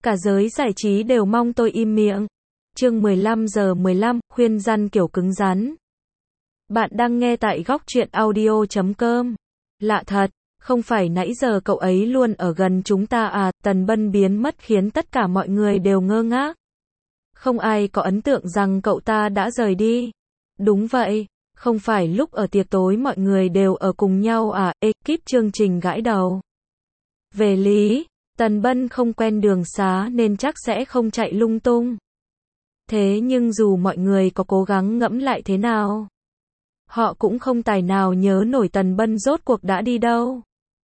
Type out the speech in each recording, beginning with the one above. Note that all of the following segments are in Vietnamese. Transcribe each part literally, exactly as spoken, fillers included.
Cả giới giải trí đều mong tôi im miệng. Chương mười lăm giờ mười lăm, khuyên răn kiểu cứng rắn. Bạn đang nghe tại góc truyện audio chấm com. Lạ thật, không phải nãy giờ cậu ấy luôn ở gần chúng ta à? Tần Bân biến mất khiến tất cả mọi người đều ngơ ngác. Không ai có ấn tượng rằng cậu ta đã rời đi. Đúng vậy, không phải lúc ở tiệc tối mọi người đều ở cùng nhau à? Ekip chương trình gãi đầu. Về lý, Tần Bân không quen đường xá nên chắc sẽ không chạy lung tung. Thế nhưng dù mọi người có cố gắng ngẫm lại thế nào, họ cũng không tài nào nhớ nổi Tần Bân rốt cuộc đã đi đâu.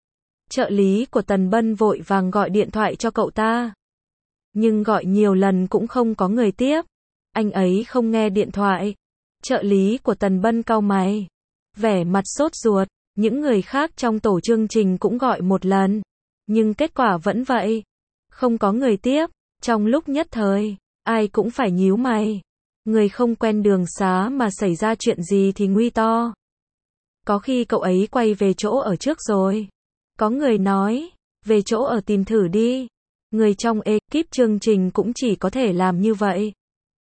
Trợ lý của Tần Bân vội vàng gọi điện thoại cho cậu ta. Nhưng gọi nhiều lần cũng không có người tiếp. Anh ấy không nghe điện thoại. Trợ lý của Tần Bân cau mày, vẻ mặt sốt ruột. Những người khác trong tổ chương trình cũng gọi một lần, nhưng kết quả vẫn vậy. Không có người tiếp. Trong lúc nhất thời, ai cũng phải nhíu mày. Người không quen đường xá mà xảy ra chuyện gì thì nguy to. Có khi cậu ấy quay về chỗ ở trước rồi. Có người nói, về chỗ ở tìm thử đi. Người trong ekip chương trình cũng chỉ có thể làm như vậy.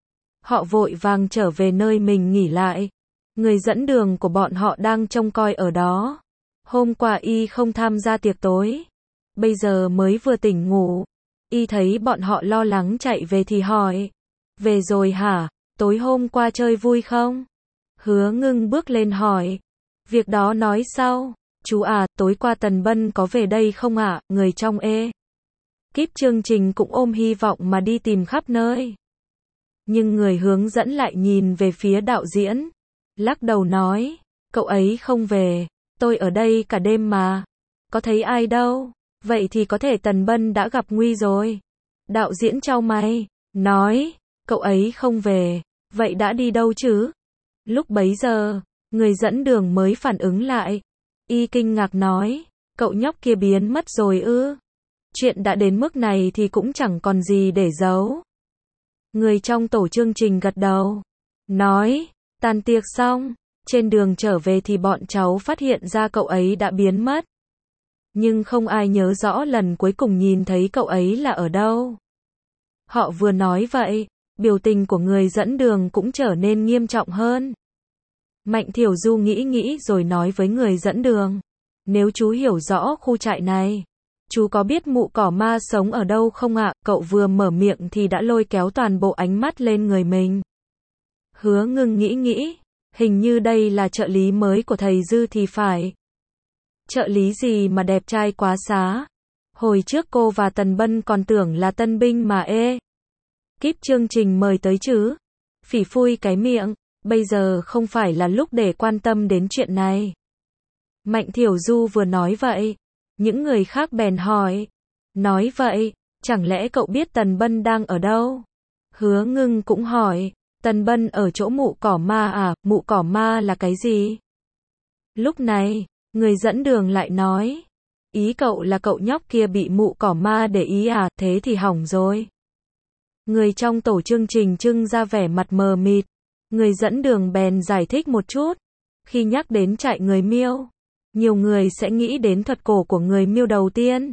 Họ vội vàng trở về nơi mình nghỉ lại. Người dẫn đường của bọn họ đang trông coi ở đó. Hôm qua y không tham gia tiệc tối. Bây giờ mới vừa tỉnh ngủ. Y thấy bọn họ lo lắng chạy về thì hỏi. Về rồi hả? Tối hôm qua chơi vui không? Hứa Ngưng bước lên hỏi. Việc đó nói sau. Chú à, tối qua Tần Bân có về đây không ạ? À? Người trong e kíp chương trình cũng ôm hy vọng mà đi tìm khắp nơi. Nhưng người hướng dẫn lại nhìn về phía đạo diễn. Lắc đầu nói. Cậu ấy không về. Tôi ở đây cả đêm mà. Có thấy ai đâu. Vậy thì có thể Tần Bân đã gặp nguy rồi. Đạo diễn chau mày, nói. Cậu ấy không về. Vậy đã đi đâu chứ? Lúc bấy giờ, người dẫn đường mới phản ứng lại. Y kinh ngạc nói. Cậu nhóc kia biến mất rồi ư? Chuyện đã đến mức này thì cũng chẳng còn gì để giấu. Người trong tổ chương trình gật đầu. Nói. Tàn tiệc xong. Trên đường trở về thì bọn cháu phát hiện ra cậu ấy đã biến mất. Nhưng không ai nhớ rõ lần cuối cùng nhìn thấy cậu ấy là ở đâu. Họ vừa nói vậy, biểu tình của người dẫn đường cũng trở nên nghiêm trọng hơn. Mạnh Thiểu Du nghĩ nghĩ rồi nói với người dẫn đường. Nếu chú hiểu rõ khu trại này, chú có biết mụ cỏ ma sống ở đâu không ạ? Cậu vừa mở miệng thì đã lôi kéo toàn bộ ánh mắt lên người mình. Hứa Ngưng nghĩ nghĩ, hình như đây là trợ lý mới của thầy Dư thì phải. Trợ lý gì mà đẹp trai quá xá. Hồi trước cô và Tần Bân còn tưởng là tân binh mà ê. Kíp chương trình mời tới chứ. Phỉ phui cái miệng. Bây giờ không phải là lúc để quan tâm đến chuyện này. Mạnh Thiểu Du vừa nói vậy. Những người khác bèn hỏi. Nói vậy, chẳng lẽ cậu biết Tần Bân đang ở đâu? Hứa Ngưng cũng hỏi. Tần Bân ở chỗ mụ cỏ ma à? Mụ cỏ ma là cái gì? Lúc này, người dẫn đường lại nói. Ý cậu là cậu nhóc kia bị mụ cỏ ma để ý à? Thế thì hỏng rồi. Người trong tổ chương trình trưng ra vẻ mặt mờ mịt. Người dẫn đường bèn giải thích một chút. Khi nhắc đến trại người Miêu, nhiều người sẽ nghĩ đến thuật cổ của người Miêu đầu tiên.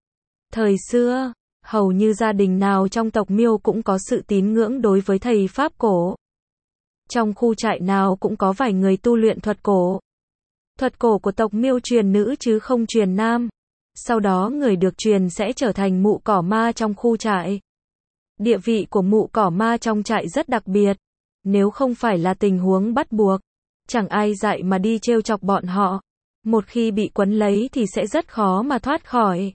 Thời xưa, hầu như gia đình nào trong tộc Miêu cũng có sự tín ngưỡng đối với thầy Pháp cổ. Trong khu trại nào cũng có vài người tu luyện thuật cổ. Thuật cổ của tộc Miêu truyền nữ chứ không truyền nam. Sau đó người được truyền sẽ trở thành mụ cỏ ma trong khu trại. Địa vị của mụ cỏ ma trong trại rất đặc biệt. Nếu không phải là tình huống bắt buộc, chẳng ai dạy mà đi trêu chọc bọn họ. Một khi bị quấn lấy thì sẽ rất khó mà thoát khỏi.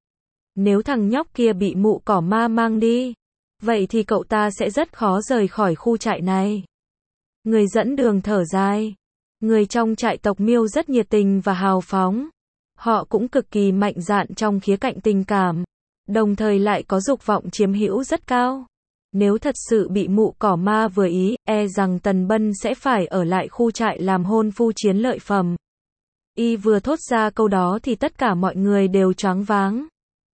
Nếu thằng nhóc kia bị mụ cỏ ma mang đi, vậy thì cậu ta sẽ rất khó rời khỏi khu trại này. Người dẫn đường thở dài. Người trong trại tộc Miêu rất nhiệt tình và hào phóng. Họ cũng cực kỳ mạnh dạn trong khía cạnh tình cảm, đồng thời lại có dục vọng chiếm hữu rất cao. Nếu thật sự bị mụ cỏ ma vừa ý, e rằng Tần Bân sẽ phải ở lại khu trại làm hôn phu chiến lợi phẩm. Y vừa thốt ra câu đó thì tất cả mọi người đều choáng váng.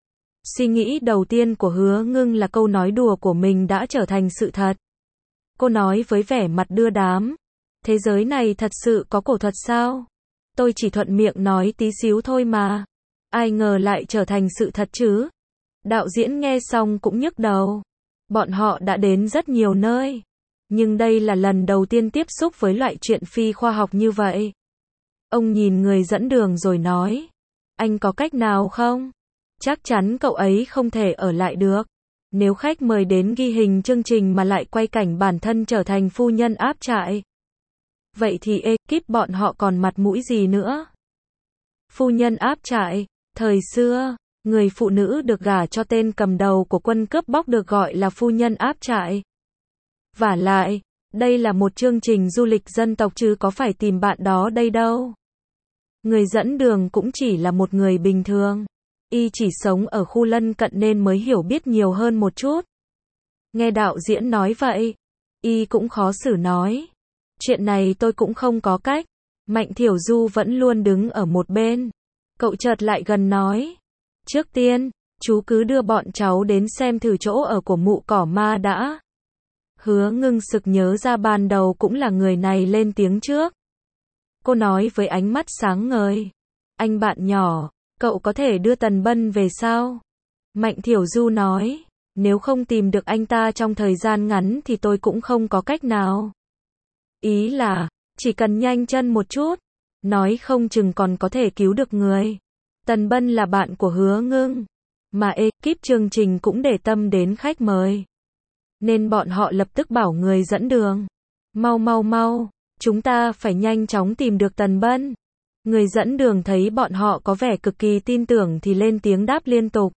Suy nghĩ đầu tiên của Hứa Ngưng là câu nói đùa của mình đã trở thành sự thật. Cô nói với vẻ mặt đưa đám. Thế giới này thật sự có cổ thuật sao? Tôi chỉ thuận miệng nói tí xíu thôi mà. Ai ngờ lại trở thành sự thật chứ? Đạo diễn nghe xong cũng nhức đầu. Bọn họ đã đến rất nhiều nơi, nhưng đây là lần đầu tiên tiếp xúc với loại chuyện phi khoa học như vậy. Ông nhìn người dẫn đường rồi nói, anh có cách nào không? Chắc chắn cậu ấy không thể ở lại được. Nếu khách mời đến ghi hình chương trình mà lại quay cảnh bản thân trở thành phu nhân áp trại. Vậy thì ekip bọn họ còn mặt mũi gì nữa? Phu nhân áp trại, thời xưa, người phụ nữ được gả cho tên cầm đầu của quân cướp bóc được gọi là phu nhân áp trại. Vả lại, đây là một chương trình du lịch dân tộc chứ có phải tìm bạn đó đây đâu. Người dẫn đường cũng chỉ là một người bình thường. Y chỉ sống ở khu lân cận nên mới hiểu biết nhiều hơn một chút. Nghe đạo diễn nói vậy, Y cũng khó xử nói. Chuyện này tôi cũng không có cách. Mạnh Thiểu Du vẫn luôn đứng ở một bên. Cậu chợt lại gần nói. Trước tiên, chú cứ đưa bọn cháu đến xem thử chỗ ở của mụ cỏ ma đã. Hứa Ngưng sực nhớ ra ban đầu cũng là người này lên tiếng trước. Cô nói với ánh mắt sáng ngời. Anh bạn nhỏ, cậu có thể đưa Tần Bân về sao? Mạnh Thiểu Du nói. Nếu không tìm được anh ta trong thời gian ngắn thì tôi cũng không có cách nào. Ý là, chỉ cần nhanh chân một chút, nói không chừng còn có thể cứu được người. Tần Bân là bạn của Hứa Ngưng, mà ekip chương trình cũng để tâm đến khách mời. Nên bọn họ lập tức bảo người dẫn đường. Mau mau mau, chúng ta phải nhanh chóng tìm được Tần Bân. Người dẫn đường thấy bọn họ có vẻ cực kỳ tin tưởng thì lên tiếng đáp liên tục.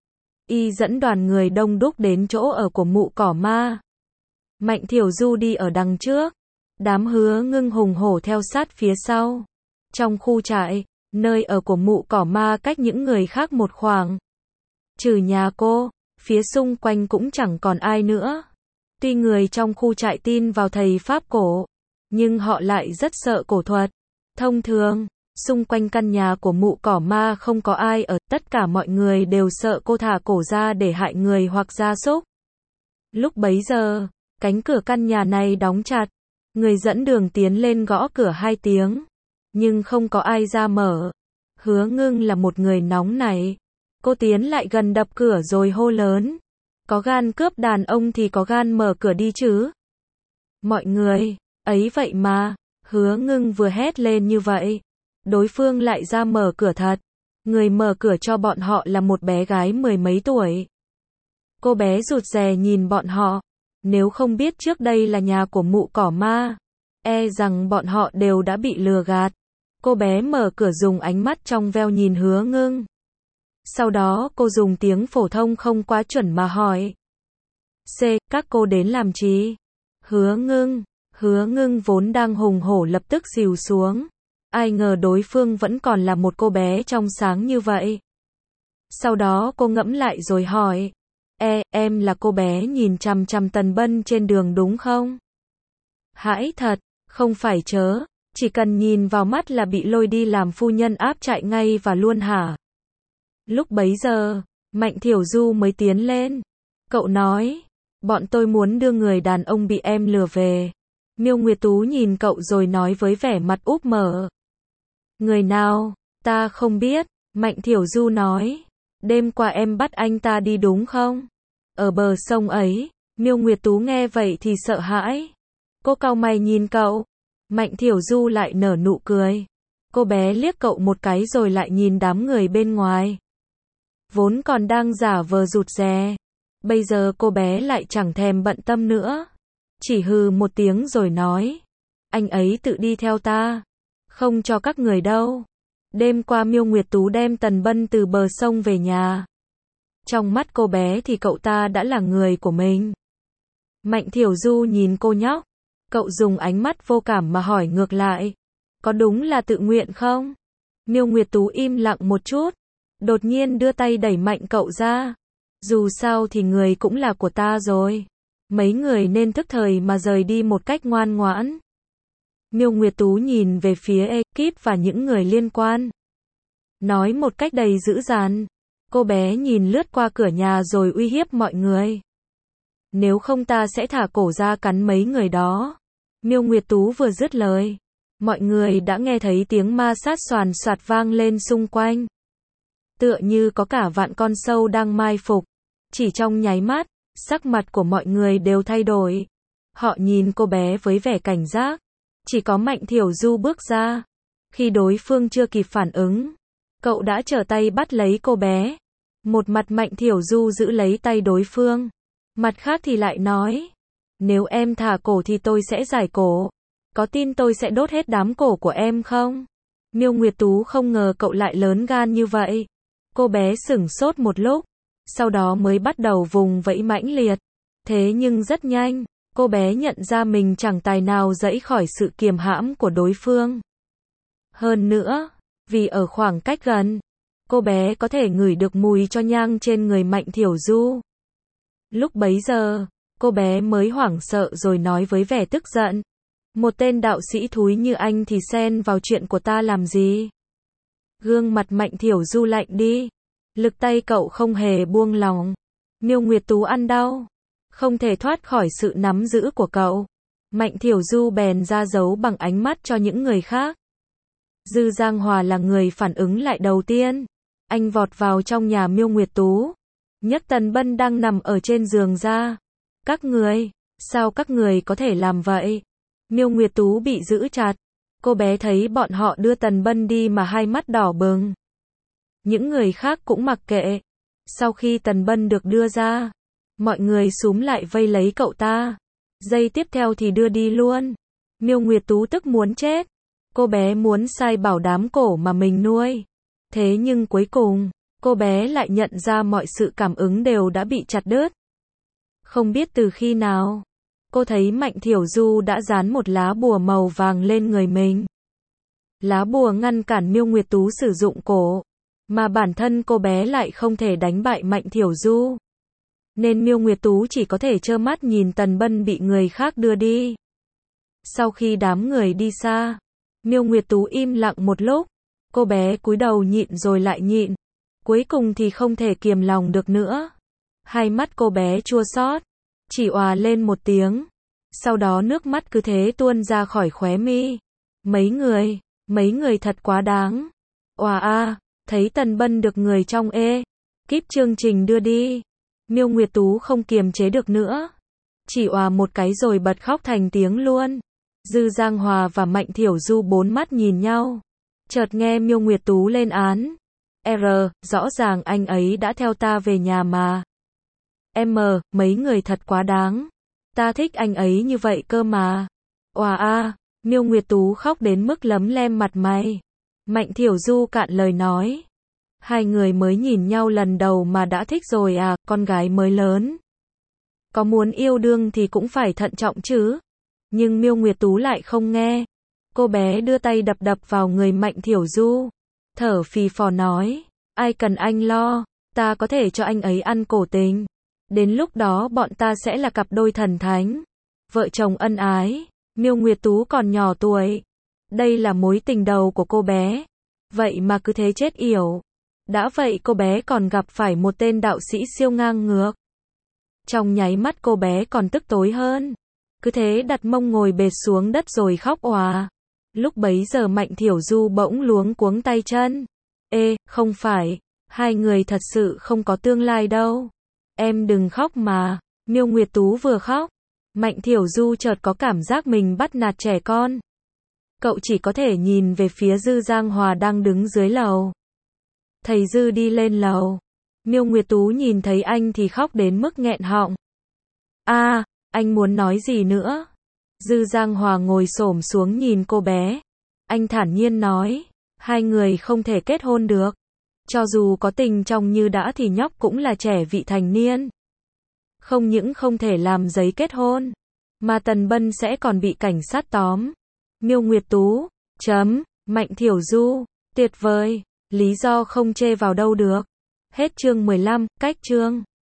Y dẫn đoàn người đông đúc đến chỗ ở của mụ cỏ ma. Mạnh Thiểu Du đi ở đằng trước. Đám Hứa Ngưng hùng hổ theo sát phía sau. Trong khu trại, nơi ở của mụ cỏ ma cách những người khác một khoảng. Trừ nhà cô, phía xung quanh cũng chẳng còn ai nữa. Tuy người trong khu trại tin vào thầy Pháp cổ, nhưng họ lại rất sợ cổ thuật. Thông thường, xung quanh căn nhà của mụ cỏ ma không có ai ở, tất cả mọi người đều sợ cô thả cổ ra để hại người hoặc gia súc. Lúc bấy giờ, cánh cửa căn nhà này đóng chặt. Người dẫn đường tiến lên gõ cửa hai tiếng, nhưng không có ai ra mở. Hứa Ngưng là một người nóng nảy. Cô tiến lại gần đập cửa rồi hô lớn. Có gan cướp đàn ông thì có gan mở cửa đi chứ. Mọi người, ấy vậy mà, Hứa Ngưng vừa hét lên như vậy. Đối phương lại ra mở cửa thật. Người mở cửa cho bọn họ là một bé gái mười mấy tuổi. Cô bé rụt rè nhìn bọn họ. Nếu không biết trước đây là nhà của mụ cỏ ma, e rằng bọn họ đều đã bị lừa gạt. Cô bé mở cửa dùng ánh mắt trong veo nhìn Hứa Ngưng. Sau đó cô dùng tiếng phổ thông không quá chuẩn mà hỏi. C, các cô đến làm chi? Hứa Ngưng, Hứa Ngưng vốn đang hùng hổ lập tức xìu xuống. Ai ngờ đối phương vẫn còn là một cô bé trong sáng như vậy. Sau đó cô ngẫm lại rồi hỏi. E, em là cô bé nhìn chằm chằm Tần Bân trên đường đúng không? Hãi thật, không phải chớ, chỉ cần nhìn vào mắt là bị lôi đi làm phu nhân áp trại ngay và luôn hả? Lúc bấy giờ, Mạnh Thiểu Du mới tiến lên. Cậu nói, bọn tôi muốn đưa người đàn ông bị em lừa về. Miêu Nguyệt Tú nhìn cậu rồi nói với vẻ mặt úp mở. Người nào, ta không biết, Mạnh Thiểu Du nói. Đêm qua em bắt anh ta đi đúng không? Ở bờ sông ấy, Miêu Nguyệt Tú nghe vậy thì sợ hãi. Cô cau mày nhìn cậu. Mạnh Thiểu Du lại nở nụ cười. Cô bé liếc cậu một cái rồi lại nhìn đám người bên ngoài. Vốn còn đang giả vờ rụt rè. Bây giờ cô bé lại chẳng thèm bận tâm nữa. Chỉ hừ một tiếng rồi nói. Anh ấy tự đi theo ta. Không cho các người đâu. Đêm qua Miêu Nguyệt Tú đem Tần Bân từ bờ sông về nhà. Trong mắt cô bé thì cậu ta đã là người của mình. Mạnh Thiểu Du nhìn cô nhóc. Cậu dùng ánh mắt vô cảm mà hỏi ngược lại. Có đúng là tự nguyện không? Miêu Nguyệt Tú im lặng một chút. Đột nhiên đưa tay đẩy mạnh cậu ra. Dù sao thì người cũng là của ta rồi. Mấy người nên thức thời mà rời đi một cách ngoan ngoãn. Miêu Nguyệt Tú nhìn về phía ekip và những người liên quan. Nói một cách đầy dữ dằn. Cô bé nhìn lướt qua cửa nhà rồi uy hiếp mọi người. Nếu không ta sẽ thả cổ ra cắn mấy người đó. Miêu Nguyệt Tú vừa dứt lời. Mọi người đã nghe thấy tiếng ma sát xoàn xoạt vang lên xung quanh. tựa như có cả vạn con sâu đang mai phục. Chỉ trong nháy mắt, sắc mặt của mọi người đều thay đổi. Họ nhìn cô bé với vẻ cảnh giác. Chỉ có Mạnh Thiểu Du bước ra. Khi đối phương chưa kịp phản ứng, cậu đã trở tay bắt lấy cô bé. Một mặt Mạnh Thiểu Du giữ lấy tay đối phương. Mặt khác thì lại nói, nếu em thả cổ thì tôi sẽ giải cổ. Có tin tôi sẽ đốt hết đám cổ của em không? Miêu Nguyệt Tú không ngờ cậu lại lớn gan như vậy. Cô bé sửng sốt một lúc, sau đó mới bắt đầu vùng vẫy mãnh liệt. Thế nhưng rất nhanh, cô bé nhận ra mình chẳng tài nào giãy khỏi sự kiềm hãm của đối phương. Hơn nữa, vì ở khoảng cách gần, cô bé có thể ngửi được mùi cho nhang trên người Mạnh Thiểu Du. Lúc bấy giờ, cô bé mới hoảng sợ rồi nói với vẻ tức giận. Một tên đạo sĩ thúi như anh thì xen vào chuyện của ta làm gì? Gương mặt Mạnh Thiểu Du lạnh đi. Lực tay cậu không hề buông lỏng. Miêu Nguyệt Tú ăn đau. Không thể thoát khỏi sự nắm giữ của cậu. Mạnh Thiểu Du bèn ra dấu bằng ánh mắt cho những người khác. Dư Giang Hòa là người phản ứng lại đầu tiên. Anh vọt vào trong nhà Miêu Nguyệt Tú. Nhấc Tần Bân đang nằm ở trên giường ra. Các người, sao các người có thể làm vậy? Miêu Nguyệt Tú bị giữ chặt. Cô bé thấy bọn họ đưa Tần Bân đi mà hai mắt đỏ bừng. Những người khác cũng mặc kệ. Sau khi Tần Bân được đưa ra, mọi người xúm lại vây lấy cậu ta. Giây tiếp theo thì đưa đi luôn. Miêu Nguyệt Tú tức muốn chết. Cô bé muốn sai bảo đám cổ mà mình nuôi. Thế nhưng cuối cùng, cô bé lại nhận ra mọi sự cảm ứng đều đã bị chặt đứt. Không biết từ khi nào, cô thấy Mạnh Thiểu Du đã dán một lá bùa màu vàng lên người mình. Lá bùa ngăn cản Miêu Nguyệt Tú sử dụng cổ, mà bản thân cô bé lại không thể đánh bại Mạnh Thiểu Du. Nên Miêu Nguyệt Tú chỉ có thể trơ mắt nhìn Tần Bân bị người khác đưa đi. Sau khi đám người đi xa, Miêu Nguyệt Tú im lặng một lúc. Cô bé cúi đầu nhịn rồi lại nhịn. Cuối cùng thì không thể kiềm lòng được nữa. Hai mắt cô bé chua xót, chỉ òa lên một tiếng. Sau đó nước mắt cứ thế tuôn ra khỏi khóe mi. Mấy người, mấy người thật quá đáng. Òa a, thấy Tần Bân được người trong ê kíp chương trình đưa đi. Miêu Nguyệt Tú không kiềm chế được nữa. Chỉ òa một cái rồi bật khóc thành tiếng luôn. Dư Giang Hòa và Mạnh Thiểu Du bốn mắt nhìn nhau. Chợt nghe Miêu Nguyệt Tú lên án. R, rõ ràng anh ấy đã theo ta về nhà mà. M, mấy người thật quá đáng. Ta thích anh ấy như vậy cơ mà. Òa a, Miêu Nguyệt Tú khóc đến mức lấm lem mặt mày. Mạnh Thiểu Du cạn lời nói. Hai người mới nhìn nhau lần đầu mà đã thích rồi à, con gái mới lớn. Có muốn yêu đương thì cũng phải thận trọng chứ. Nhưng Miêu Nguyệt Tú lại không nghe. Cô bé đưa tay đập đập vào người Mạnh Thiểu Du. Thở phì phò nói. Ai cần anh lo, ta có thể cho anh ấy ăn cổ tình. Đến lúc đó bọn ta sẽ là cặp đôi thần thánh. Vợ chồng ân ái. Miêu Nguyệt Tú còn nhỏ tuổi. Đây là mối tình đầu của cô bé. Vậy mà cứ thế chết yểu. Đã vậy cô bé còn gặp phải một tên đạo sĩ siêu ngang ngược. Trong nháy mắt cô bé còn tức tối hơn. Cứ thế đặt mông ngồi bệt xuống đất rồi khóc òa. Lúc bấy giờ Mạnh Thiểu Du bỗng luống cuống tay chân. Ê, không phải. Hai người thật sự không có tương lai đâu. Em đừng khóc mà. Miêu Nguyệt Tú vừa khóc. Mạnh Thiểu Du chợt có cảm giác mình bắt nạt trẻ con. Cậu chỉ có thể nhìn về phía Dư Giang Hòa đang đứng dưới lầu. Thầy Dư đi lên lầu. Miêu Nguyệt Tú nhìn thấy anh thì khóc đến mức nghẹn họng. A, à, anh muốn nói gì nữa? Dư Giang Hòa ngồi xổm xuống nhìn cô bé. Anh thản nhiên nói, hai người không thể kết hôn được. Cho dù có tình trong như đã thì nhóc cũng là trẻ vị thành niên. Không những không thể làm giấy kết hôn, mà Tần Bân sẽ còn bị cảnh sát tóm. Miêu Nguyệt Tú, chấm, Mạnh Thiểu Du, tuyệt vời, lý do không chê vào đâu được. Hết chương mười lăm, cách chương.